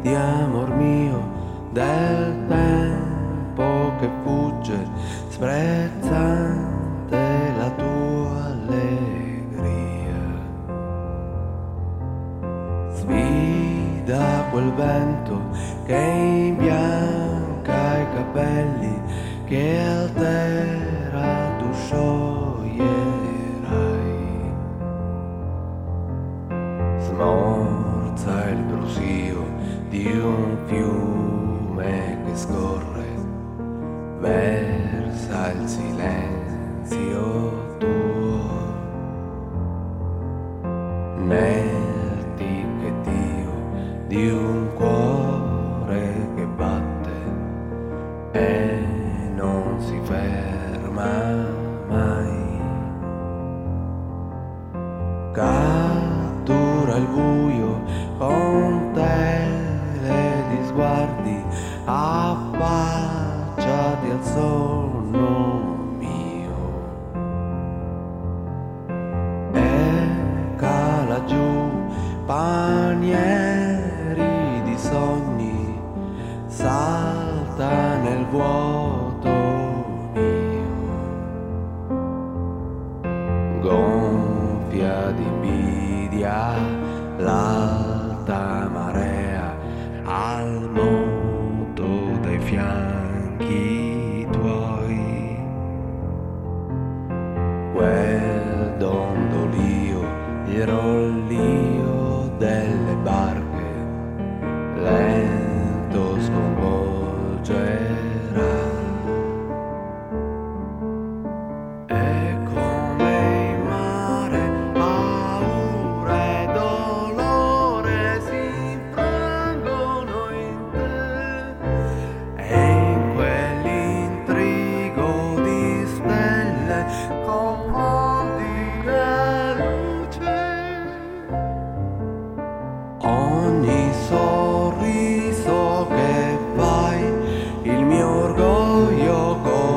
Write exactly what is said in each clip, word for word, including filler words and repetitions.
di amor mio, del tempo che fugge, sprezzante la tua allegria. Sfida quel vento che imbianca i capelli, che altera tu scioglierai. Smorza il brusio di un fiume che scorre, versa il silenzio tuo nel ticchettio di un cuore che batte e non si ferma mai. Cattura il buio con tele di sguardi, affacciati al sonno mio e cala giù panieri di sogni, salta nel vuoto mio, gonfia di invidia l'alta marea al moto dei fianchi tuoi. Quel dondolio, il rollio delle barche lento sconvolgerà. E come in mare paura e dolore si infrangono in te, e in quell'intrigo di stelle confondi la luce. Ogni sorriso che fai il mio orgoglio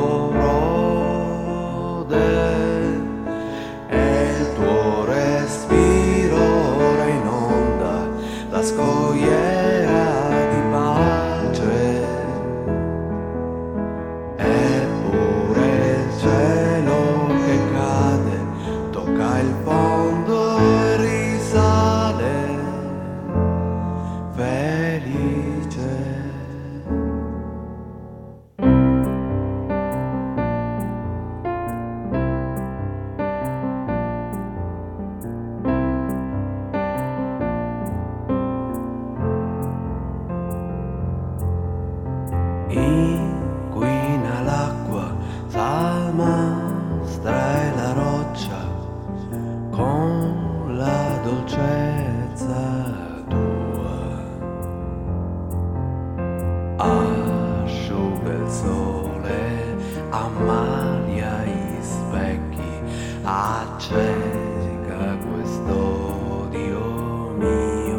corrode, e il tuo respiro ora inonda la scogliera di pace. Eppure il cielo che cade tocca il fondo e risale felice. Inquina l'acqua, salmastra e la roccia con la dolcezza tua. Asciuga il sole, ammalia i specchi, acceca quest'odio mio.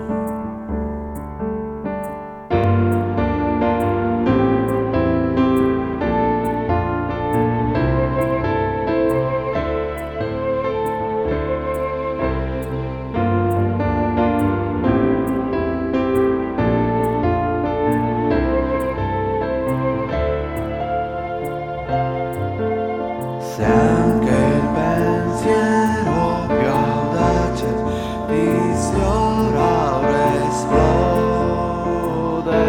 Se anche il pensiero più audace ti sfiora ora esplode,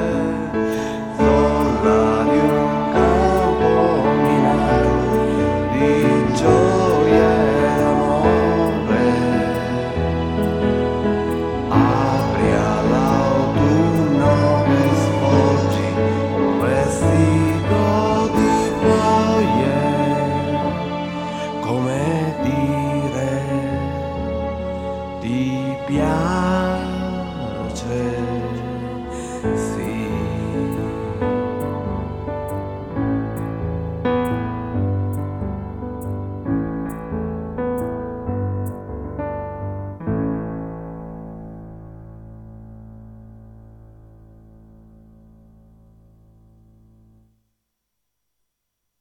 zolla di un campo minato di gioia e amore. Apri all'autunno che svolgi un vestito di foglie, come dire ti piace, sì.